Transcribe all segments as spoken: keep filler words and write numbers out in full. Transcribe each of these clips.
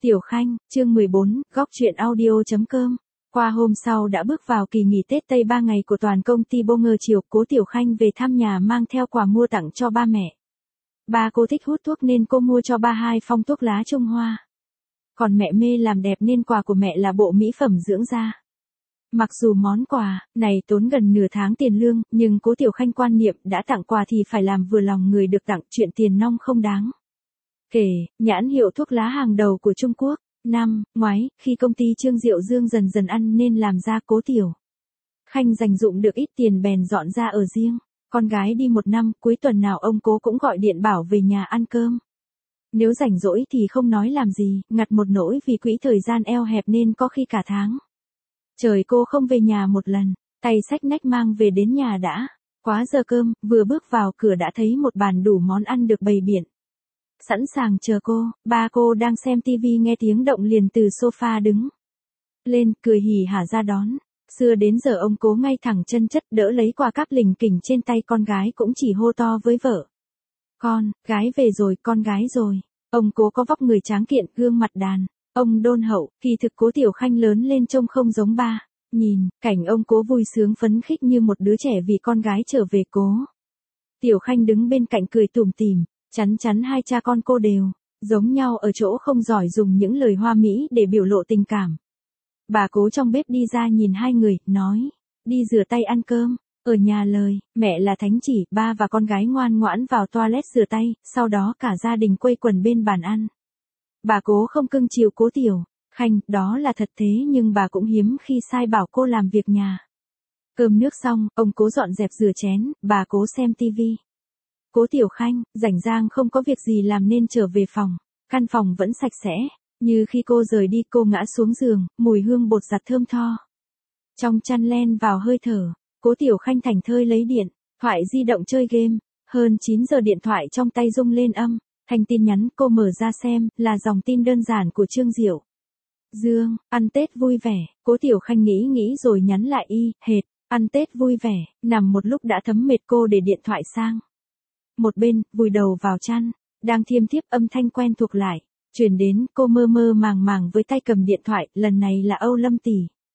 Tiểu Khanh, chương mười bốn, góc chuyện audio chấm com. Qua hôm sau đã bước vào kỳ nghỉ Tết Tây ba ngày của toàn công ty Bonger chiều, cố Tiểu Khanh về thăm nhà mang theo quà mua tặng cho ba mẹ. Ba cô thích hút thuốc nên cô mua cho ba hai phong thuốc lá Trung Hoa. Còn mẹ mê làm đẹp nên quà của mẹ là bộ mỹ phẩm dưỡng da. Mặc dù món quà này tốn gần nửa tháng tiền lương, nhưng cố Tiểu Khanh quan niệm đã tặng quà thì phải làm vừa lòng người được tặng, chuyện tiền nong không đáng kể. Nhãn hiệu thuốc lá hàng đầu của Trung Quốc. Năm ngoái, khi công ty Trương Diệu Dương dần dần ăn nên làm ra, cố Tiểu Khanh dành dụm được ít tiền bèn dọn ra ở riêng. Con gái đi một năm, cuối tuần nào ông cố cũng gọi điện bảo về nhà ăn cơm. Nếu rảnh rỗi thì không nói làm gì, ngặt một nỗi vì quỹ thời gian eo hẹp nên có khi cả tháng trời cô không về nhà một lần, tay xách nách mang về đến nhà đã quá giờ cơm, vừa bước vào cửa đã thấy một bàn đủ món ăn được bày biện sẵn sàng chờ cô. Ba cô đang xem tivi nghe tiếng động liền từ sofa đứng lên, cười hỉ hả ra đón. Xưa đến giờ ông cố ngay thẳng chân chất đỡ lấy quà cáp lình kỉnh trên tay, con gái cũng chỉ hô to với vợ: Con gái về rồi, con gái rồi. Ông cố có vóc người tráng kiện, gương mặt đàn ông đôn hậu, kỳ thực cố Tiểu Khanh lớn lên trông không giống ba. Nhìn cảnh ông cố vui sướng phấn khích như một đứa trẻ vì con gái trở về, cố Tiểu Khanh đứng bên cạnh cười tủm tỉm. Chắn chắn hai cha con cô đều giống nhau ở chỗ không giỏi dùng những lời hoa mỹ để biểu lộ tình cảm. Bà cố trong bếp đi ra nhìn hai người, nói: Đi rửa tay ăn cơm. Ở nhà lời mẹ là thánh chỉ, ba và con gái ngoan ngoãn vào toilet rửa tay, sau đó cả gia đình quây quần bên bàn ăn. Bà cố không cưng chiều cố Tiểu Khanh, đó là thật, thế nhưng bà cũng hiếm khi sai bảo cô làm việc nhà. Cơm nước xong, ông cố dọn dẹp rửa chén, bà cố xem tivi. Cố Tiểu Khanh rảnh rang không có việc gì làm nên trở về phòng. Căn phòng vẫn sạch sẽ như khi cô rời đi. Cô ngã xuống giường, mùi hương bột giặt thơm tho trong chăn len vào hơi thở. Cố Tiểu Khanh thảnh thơi lấy điện thoại di động chơi game. Hơn chín giờ điện thoại trong tay rung lên âm thanh tin nhắn. Cô mở ra xem, là dòng tin đơn giản của Trương Diệu Dương: Ăn Tết vui vẻ. Cố Tiểu Khanh nghĩ nghĩ rồi nhắn lại y hệt: Ăn Tết vui vẻ. Nằm một lúc đã thấm mệt, cô để điện thoại sang một bên, vùi đầu vào chăn. Đang thiêm thiếp, âm thanh quen thuộc lại truyền đến. Cô mơ mơ màng màng với tay cầm điện thoại, lần này là Âu Lâm tỷ.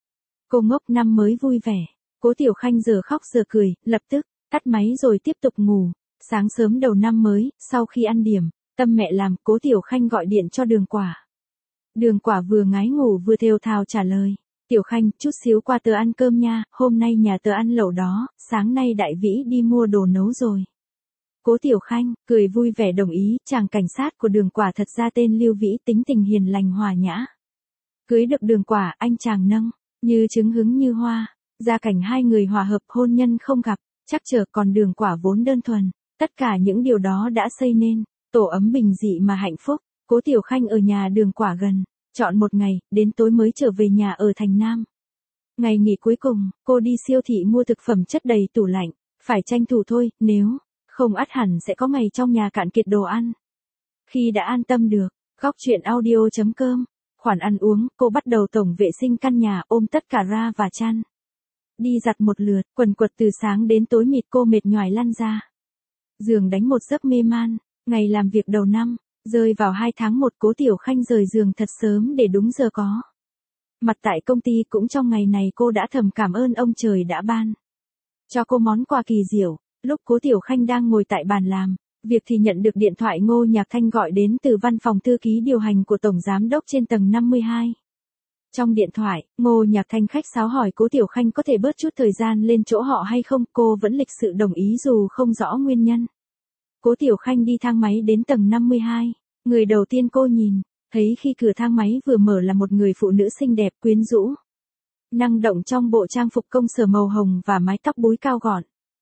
Cô ngốc: Năm mới vui vẻ. Cố Tiểu Khanh giờ khóc giờ cười, lập tức tắt máy rồi tiếp tục ngủ. Sáng sớm đầu năm mới, sau khi ăn điểm tâm mẹ làm, cố Tiểu Khanh gọi điện cho Đường Quả. Đường Quả vừa ngái ngủ vừa thều thào trả lời: Tiểu Khanh, chút xíu qua tớ ăn cơm nha, hôm nay nhà tớ ăn lẩu đó, sáng nay Đại Vĩ đi mua đồ nấu rồi. Cố Tiểu Khanh cười vui vẻ đồng ý. Chàng cảnh sát của Đường Quả thật ra tên Lưu Vĩ, tính tình hiền lành hòa nhã. Cưới được Đường Quả, anh chàng nâng như trứng hứng như hoa. Gia cảnh hai người hòa hợp, hôn nhân không gặp trắc trở. Còn Đường Quả vốn đơn thuần. Tất cả những điều đó đã xây nên tổ ấm bình dị mà hạnh phúc. Cố Tiểu Khanh ở nhà Đường Quả gần trọn một ngày, đến tối mới trở về nhà ở thành Nam. Ngày nghỉ cuối cùng, cô đi siêu thị mua thực phẩm chất đầy tủ lạnh. Phải tranh thủ thôi, nếu không ắt hẳn sẽ có ngày trong nhà cạn kiệt đồ ăn. Khi đã an tâm được, góc chuyện audio chấm com, khoản ăn uống, cô bắt đầu tổng vệ sinh căn nhà, ôm tất cả ra và chăn đi giặt một lượt. Quần quật từ sáng đến tối mịt, cô mệt nhoài lăn ra giường đánh một giấc mê man. Ngày làm việc đầu năm rơi vào hai tháng một, cố Tiểu Khanh rời giường thật sớm để đúng giờ có mặt tại công ty. Cũng trong ngày này cô đã thầm cảm ơn ông trời đã ban cho cô món quà kỳ diệu. Lúc cố Tiểu Khanh đang ngồi tại bàn làm việc thì nhận được điện thoại Ngô Nhạc Thanh gọi đến từ văn phòng thư ký điều hành của Tổng Giám đốc trên tầng năm mươi hai. Trong điện thoại, Ngô Nhạc Thanh khách sáo hỏi cố Tiểu Khanh có thể bớt chút thời gian lên chỗ họ hay không. Cô vẫn lịch sự đồng ý dù không rõ nguyên nhân. Cố Tiểu Khanh đi thang máy đến tầng năm mươi hai. Người đầu tiên cô nhìn thấy khi cửa thang máy vừa mở là một người phụ nữ xinh đẹp, quyến rũ, năng động trong bộ trang phục công sở màu hồng và mái tóc búi cao gọn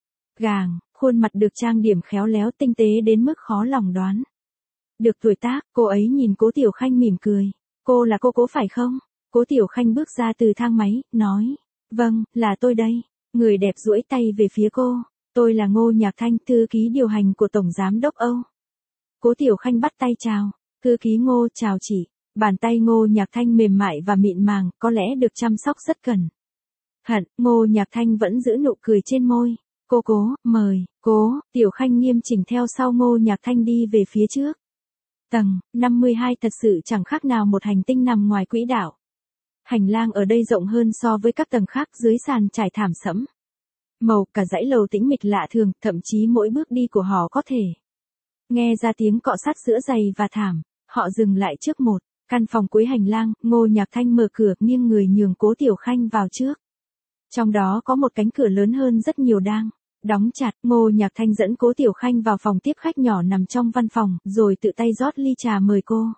gàng. Khuôn mặt được trang điểm khéo léo tinh tế đến mức khó lòng đoán được tuổi tác. Cô ấy nhìn cố Tiểu Khanh mỉm cười. Cô là cô cố phải không? Cố Tiểu Khanh bước ra từ thang máy, nói: Vâng, là tôi đây. Người đẹp duỗi tay về phía cô. Tôi là Ngô Nhạc Thanh, thư ký điều hành của Tổng Giám đốc Âu. Cố Tiểu Khanh bắt tay chào. Thư ký Ngô, chào chị. Bàn tay Ngô Nhạc Thanh mềm mại và mịn màng, có lẽ được chăm sóc rất cẩn thận. Ngô Nhạc Thanh vẫn giữ nụ cười trên môi. Cô cố, mời. Cố Tiểu Khanh nghiêm chỉnh theo sau Ngô Nhạc Thanh đi về phía trước. Tầng, năm mươi hai thật sự chẳng khác nào một hành tinh nằm ngoài quỹ đạo. Hành lang ở đây rộng hơn so với các tầng khác, dưới sàn trải thảm sẫm màu, cả dãy lầu tĩnh mịch lạ thường, thậm chí mỗi bước đi của họ có thể nghe ra tiếng cọ sát giữa giày và thảm. Họ dừng lại trước một căn phòng cuối hành lang, Ngô Nhạc Thanh mở cửa, nghiêng người nhường Cố Tiểu Khanh vào trước. Trong đó có một cánh cửa lớn hơn rất nhiều đang đóng chặt. Ngô Nhạc Thanh dẫn Cố Tiểu Khanh vào phòng tiếp khách nhỏ nằm trong văn phòng, rồi tự tay rót ly trà mời cô.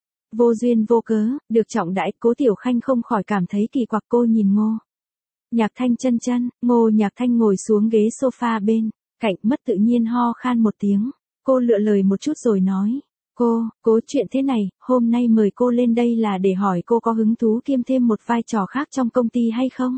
Vô duyên vô cớ, được trọng đãi, Cố Tiểu Khanh không khỏi cảm thấy kỳ quặc. Cô nhìn Ngô Nhạc Thanh chân chân. Ngô Nhạc Thanh ngồi xuống ghế sofa bên cạnh, mất tự nhiên ho khan một tiếng. Cô lựa lời một chút rồi nói. Cô, Cố, chuyện thế này, hôm nay mời cô lên đây là để hỏi cô có hứng thú kiêm thêm một vai trò khác trong công ty hay không?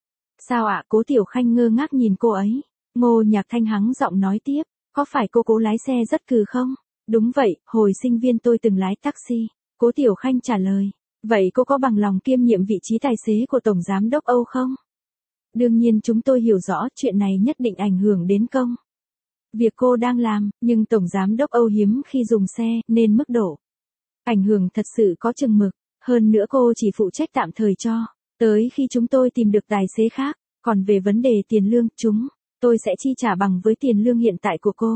Sao ạ? Cố Tiểu Khanh ngơ ngác nhìn cô ấy. Ngô Nhạc Thanh hắng giọng nói tiếp. Có phải cô Cố lái xe rất cừ không? Đúng vậy, hồi sinh viên tôi từng lái taxi. Cố Tiểu Khanh trả lời. Vậy cô có bằng lòng kiêm nhiệm vị trí tài xế của Tổng Giám đốc Âu không? Đương nhiên chúng tôi hiểu rõ chuyện này nhất định ảnh hưởng đến công việc cô đang làm, nhưng Tổng Giám đốc Âu hiếm khi dùng xe, nên mức độ ảnh hưởng thật sự có chừng mực. Hơn nữa cô chỉ phụ trách tạm thời cho tới khi chúng tôi tìm được tài xế khác. Còn về vấn đề tiền lương, chúng tôi sẽ chi trả bằng với tiền lương hiện tại của cô.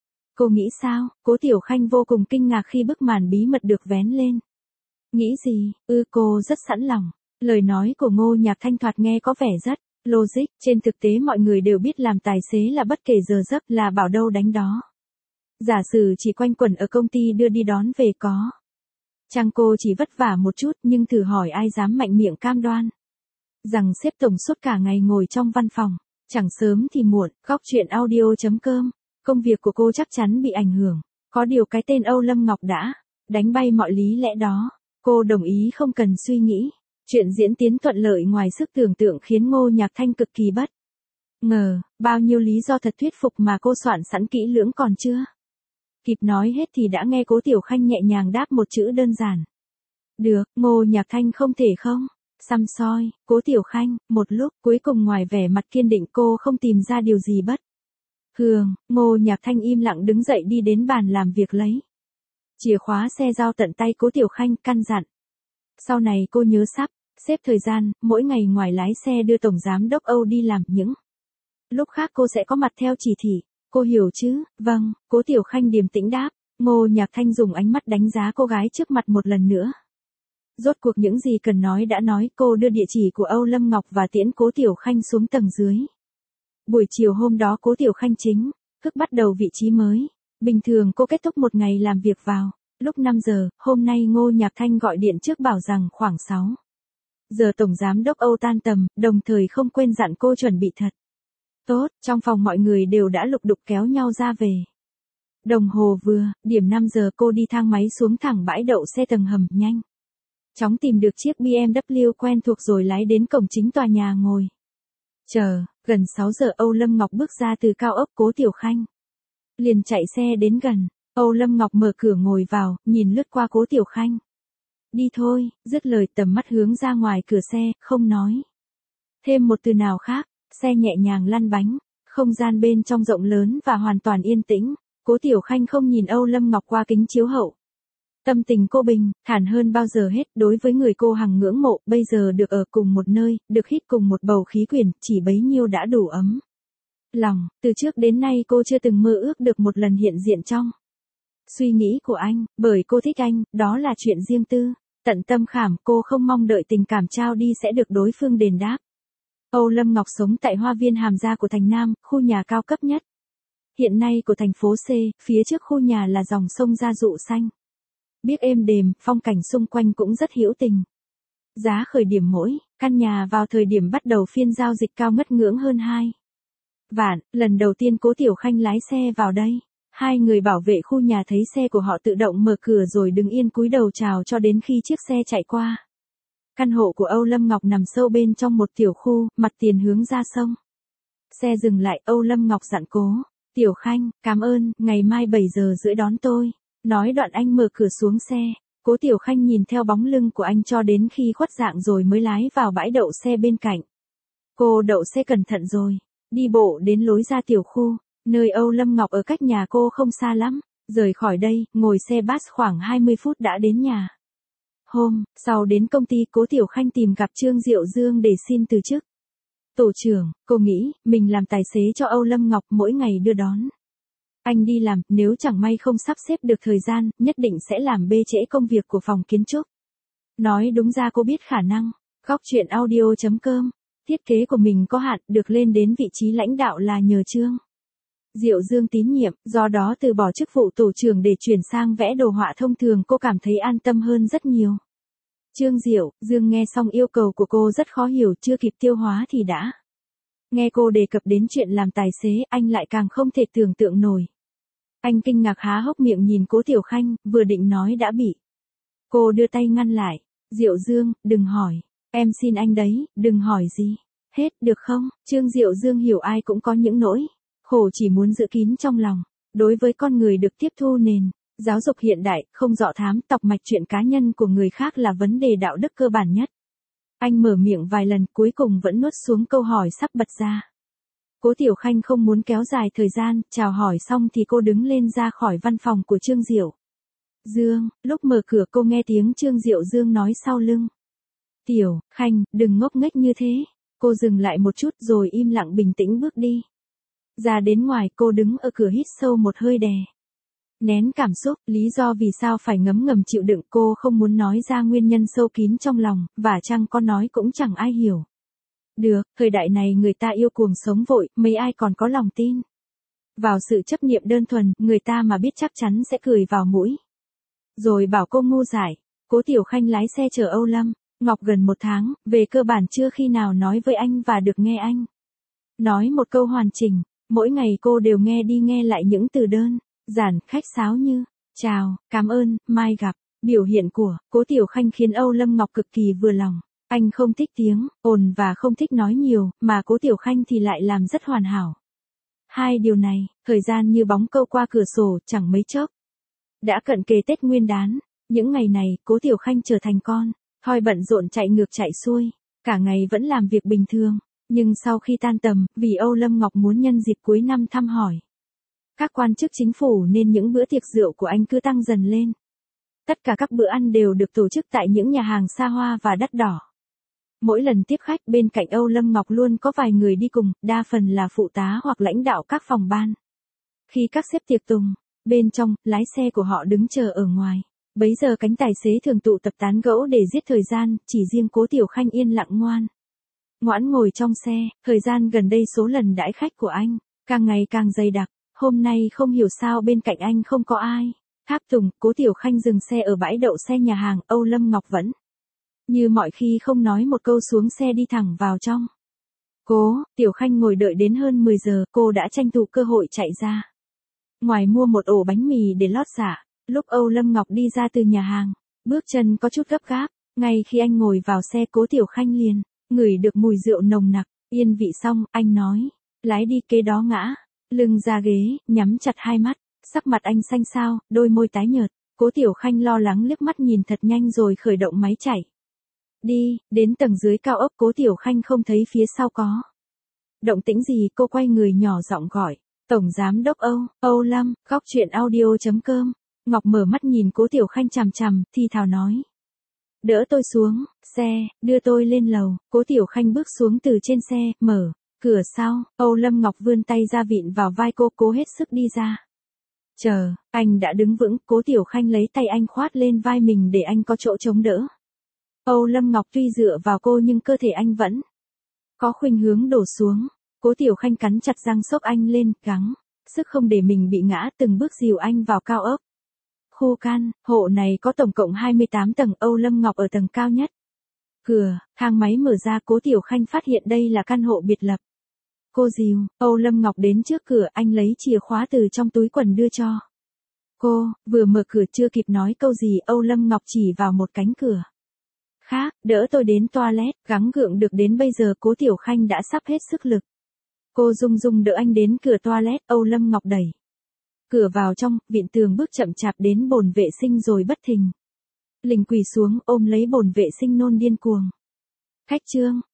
Cô nghĩ sao? Cố Tiểu Khanh vô cùng kinh ngạc khi bức màn bí mật được vén lên. Nghĩ gì? Ư, cô rất sẵn lòng. Lời nói của Ngô Nhạc Thanh thoạt nghe có vẻ rất logic. Trên thực tế mọi người đều biết làm tài xế là bất kể giờ giấc, là bảo đâu đánh đó. Giả sử chỉ quanh quẩn ở công ty đưa đi đón về có chăng cô chỉ vất vả một chút, nhưng thử hỏi ai dám mạnh miệng cam đoan rằng sếp tổng suốt cả ngày ngồi trong văn phòng, chẳng sớm thì muộn. Góc chuyện audio chấm com. Công việc của cô chắc chắn bị ảnh hưởng. Có điều cái tên Âu Lâm Ngọc đã đánh bay mọi lý lẽ đó. Cô đồng ý không cần suy nghĩ. Chuyện diễn tiến thuận lợi ngoài sức tưởng tượng khiến Ngô Nhạc Thanh cực kỳ bất ngờ. Bao nhiêu lý do thật thuyết phục mà cô soạn sẵn kỹ lưỡng còn chưa kịp nói hết thì đã nghe Cố Tiểu Khanh nhẹ nhàng đáp một chữ đơn giản. Được. Ngô Nhạc Thanh không thể không săm soi Cố Tiểu Khanh một lúc, cuối cùng ngoài vẻ mặt kiên định cô không tìm ra điều gì bất thường. Ngô Nhạc Thanh im lặng đứng dậy đi đến bàn làm việc lấy chìa khóa xe giao tận tay Cố Tiểu Khanh, căn dặn. Sau này cô nhớ sắp xếp thời gian, mỗi ngày ngoài lái xe đưa Tổng Giám đốc Âu đi làm, những lúc khác cô sẽ có mặt theo chỉ thị. Cô hiểu chứ? Vâng, Cố Tiểu Khanh điềm tĩnh đáp. Ngô Nhạc Thanh dùng ánh mắt đánh giá cô gái trước mặt một lần nữa. Rốt cuộc những gì cần nói đã nói, cô đưa địa chỉ của Âu Lâm Ngọc và tiễn Cố Tiểu Khanh xuống tầng dưới. Buổi chiều hôm đó Cố Tiểu Khanh chính thức bắt đầu vị trí mới. Bình thường cô kết thúc một ngày làm việc vào lúc năm giờ, hôm nay Ngô Nhạc Thanh gọi điện trước bảo rằng khoảng sáu giờ Tổng Giám đốc Âu tan tầm, đồng thời không quên dặn cô chuẩn bị thật tốt. Trong phòng mọi người đều đã lục đục kéo nhau ra về. Đồng hồ vừa điểm năm giờ, cô đi thang máy xuống thẳng bãi đậu xe tầng hầm, nhanh chóng tìm được chiếc bê em vê quen thuộc rồi lái đến cổng chính tòa nhà ngồi chờ. Gần sáu giờ Âu Lâm Ngọc bước ra từ cao ốc. Cố Tiểu Khanh liền chạy xe đến gần. Âu Lâm Ngọc mở cửa ngồi vào, nhìn lướt qua Cố Tiểu Khanh. Đi thôi. Dứt lời tầm mắt hướng ra ngoài cửa xe, không nói thêm một từ nào khác. Xe nhẹ nhàng lăn bánh. Không gian bên trong rộng lớn và hoàn toàn yên tĩnh. Cố Tiểu Khanh không nhìn Âu Lâm Ngọc qua kính chiếu hậu. Tâm tình cô bình thản hơn bao giờ hết. Đối với người cô hằng ngưỡng mộ, bây giờ được ở cùng một nơi, được hít cùng một bầu khí quyển, chỉ bấy nhiêu đã đủ ấm lòng. Từ trước đến nay cô chưa từng mơ ước được một lần hiện diện trong suy nghĩ của anh, bởi cô thích anh, đó là chuyện riêng tư, tận tâm khảm. Cô không mong đợi tình cảm trao đi sẽ được đối phương đền đáp. Âu Lâm Ngọc sống tại Hoa viên Hàm Gia của thành Nam, khu nhà cao cấp nhất hiện nay của thành phố C. Phía trước khu nhà là dòng sông Gia Dụ xanh biếc êm đềm, phong cảnh xung quanh cũng rất hữu tình. Giá khởi điểm mỗi căn nhà vào thời điểm bắt đầu phiên giao dịch cao ngất ngưỡng hơn hai vạn. Lần đầu tiên Cố Tiểu Khanh lái xe vào đây, hai người bảo vệ khu nhà thấy xe của họ tự động mở cửa rồi đứng yên cúi đầu chào cho đến khi chiếc xe chạy qua. Căn hộ của Âu Lâm Ngọc nằm sâu bên trong một tiểu khu, mặt tiền hướng ra sông. Xe dừng lại, Âu Lâm Ngọc dặn Cố Tiểu Khanh, cảm ơn, ngày mai bảy giờ rưỡi đón tôi. Nói đoạn anh mở cửa xuống xe. Cố Tiểu Khanh nhìn theo bóng lưng của anh cho đến khi khuất dạng rồi mới lái vào bãi đậu xe bên cạnh. Cô đậu xe cẩn thận rồi đi bộ đến lối ra tiểu khu, nơi Âu Lâm Ngọc ở, cách nhà cô không xa lắm. Rời khỏi đây, ngồi xe bus khoảng hai mươi phút đã đến nhà. Hôm sau đến công ty, Cố Tiểu Khanh tìm gặp Trương Diệu Dương để xin từ chức. Tổ trưởng, cô nghĩ, mình làm tài xế cho Âu Lâm Ngọc mỗi ngày đưa đón. Anh đi làm, nếu chẳng may không sắp xếp được thời gian, nhất định sẽ làm bê trễ công việc của phòng kiến trúc. Nói đúng ra cô biết khả năng. Góc chuyện audio chấm com. Thiết kế của mình có hạn, được lên đến vị trí lãnh đạo là nhờ Trương Diệu Dương tín nhiệm, do đó từ bỏ chức vụ tổ trưởng để chuyển sang vẽ đồ họa thông thường, cô cảm thấy an tâm hơn rất nhiều. Trương Diệu Dương nghe xong yêu cầu của cô rất khó hiểu, chưa kịp tiêu hóa thì đã. Nghe cô đề cập đến chuyện làm tài xế, anh lại càng không thể tưởng tượng nổi. Anh kinh ngạc há hốc miệng nhìn Cố Tiểu Khanh, vừa định nói đã bị cô đưa tay ngăn lại. Diệu Dương, đừng hỏi. Em xin anh đấy, đừng hỏi gì. Hết, được không? Trương Diệu Dương hiểu ai cũng có những nỗi khổ chỉ muốn giữ kín trong lòng. Đối với con người được tiếp thu nền giáo dục hiện đại, không dọ thám tọc mạch chuyện cá nhân của người khác là vấn đề đạo đức cơ bản nhất. Anh mở miệng vài lần, cuối cùng vẫn nuốt xuống câu hỏi sắp bật ra. Cố Tiểu Khanh không muốn kéo dài thời gian, chào hỏi xong thì cô đứng lên ra khỏi văn phòng của Trương Diệu Dương. Lúc mở cửa cô nghe tiếng Trương Diệu Dương nói sau lưng. Tiểu Khanh, đừng ngốc nghếch như thế. Cô dừng lại một chút rồi im lặng bình tĩnh bước đi. Ra đến ngoài, cô đứng ở cửa hít sâu một hơi đè nén cảm xúc, lý do vì sao phải ngấm ngầm chịu đựng, cô không muốn nói ra nguyên nhân sâu kín trong lòng, và chăng có nói cũng chẳng ai hiểu. Được, thời đại này người ta yêu cuồng sống vội, mấy ai còn có lòng tin vào sự chấp niệm đơn thuần, người ta mà biết chắc chắn sẽ cười vào mũi. Rồi bảo cô ngu dại. Cố Tiểu Khanh lái xe chở Âu Lâm Ngọc gần một tháng, về cơ bản chưa khi nào nói với anh và được nghe anh nói một câu hoàn chỉnh. Mỗi ngày cô đều nghe đi nghe lại những từ đơn giản, khách sáo như chào, cảm ơn, mai gặp. Biểu hiện của Cố Tiểu Khanh khiến Âu Lâm Ngọc cực kỳ vừa lòng. Anh không thích tiếng ồn và không thích nói nhiều, mà Cố Tiểu Khanh thì lại làm rất hoàn hảo. Hai điều này, thời gian như bóng câu qua cửa sổ, chẳng mấy chốc đã cận kề Tết Nguyên đán. Những ngày này, Cố Tiểu Khanh trở thành con thoi bận rộn chạy ngược chạy xuôi, cả ngày vẫn làm việc bình thường. Nhưng sau khi tan tầm, vì Âu Lâm Ngọc muốn nhân dịp cuối năm thăm hỏi các quan chức chính phủ nên những bữa tiệc rượu của anh cứ tăng dần lên. Tất cả các bữa ăn đều được tổ chức tại những nhà hàng xa hoa và đắt đỏ. Mỗi lần tiếp khách, bên cạnh Âu Lâm Ngọc luôn có vài người đi cùng, đa phần là phụ tá hoặc lãnh đạo các phòng ban. Khi các sếp tiệc tùng bên trong, lái xe của họ đứng chờ ở ngoài. Bấy giờ cánh tài xế thường tụ tập tán gẫu để giết thời gian, chỉ riêng Cố Tiểu Khanh yên lặng ngoan ngoãn ngồi trong xe. Thời gian gần đây số lần đãi khách của anh càng ngày càng dày đặc. Hôm nay không hiểu sao bên cạnh anh không có ai. Tháp tùng, Cố Tiểu Khanh dừng xe ở bãi đậu xe nhà hàng, Âu Lâm Ngọc vẫn như mọi khi không nói một câu, xuống xe đi thẳng vào trong. Cố Tiểu Khanh ngồi đợi đến hơn mười giờ, cô đã tranh thủ cơ hội chạy ra ngoài mua một ổ bánh mì để lót dạ. Lúc Âu Lâm Ngọc đi ra từ nhà hàng, bước chân có chút gấp gáp. Ngay khi anh ngồi vào xe, Cố Tiểu Khanh liền ngửi được mùi rượu nồng nặc. Yên vị xong, anh nói, lái đi. Kế đó ngã lưng ra ghế, nhắm chặt hai mắt. Sắc mặt anh xanh xao, đôi môi tái nhợt. Cố Tiểu Khanh lo lắng liếc mắt nhìn thật nhanh rồi khởi động máy chạy đi. Đến tầng dưới cao ốc, Cố Tiểu Khanh không thấy phía sau có động tĩnh gì, cô quay người nhỏ giọng gọi, Tổng Giám đốc Âu, Âu Lâm. Góc chuyện audio chấm com. Ngọc mở mắt nhìn Cố Tiểu Khanh chằm chằm, thi thào nói, đỡ tôi xuống xe, đưa tôi lên lầu. Cố Tiểu Khanh bước xuống từ trên xe, mở cửa sau. Âu Lâm Ngọc vươn tay ra vịn vào vai cô, cố hết sức đi ra. Chờ, anh đã đứng vững. Cố Tiểu Khanh lấy tay anh khoát lên vai mình để anh có chỗ chống đỡ. Âu Lâm Ngọc tuy dựa vào cô nhưng cơ thể anh vẫn có khuynh hướng đổ xuống. Cố Tiểu Khanh cắn chặt răng xốc anh lên, gắng sức không để mình bị ngã, từng bước dìu anh vào cao ốc. Khu căn hộ này có tổng cộng hai mươi tám tầng, Âu Lâm Ngọc ở tầng cao nhất. Cửa thang máy mở ra, Cố Tiểu Khanh phát hiện đây là căn hộ biệt lập. Cô dìu Âu Lâm Ngọc đến trước cửa, anh lấy chìa khóa từ trong túi quần đưa cho cô. Vừa mở cửa chưa kịp nói câu gì, Âu Lâm Ngọc chỉ vào một cánh cửa khác, đỡ tôi đến toilet. Gắng gượng được đến bây giờ, Cố Tiểu Khanh đã sắp hết sức lực. Cô rung rung đỡ anh đến cửa toilet. Âu Lâm Ngọc đẩy cửa vào trong, vịn tường bước chậm chạp đến bồn vệ sinh rồi bất thình lình quỳ xuống ôm lấy bồn vệ sinh nôn điên cuồng. Khách Trương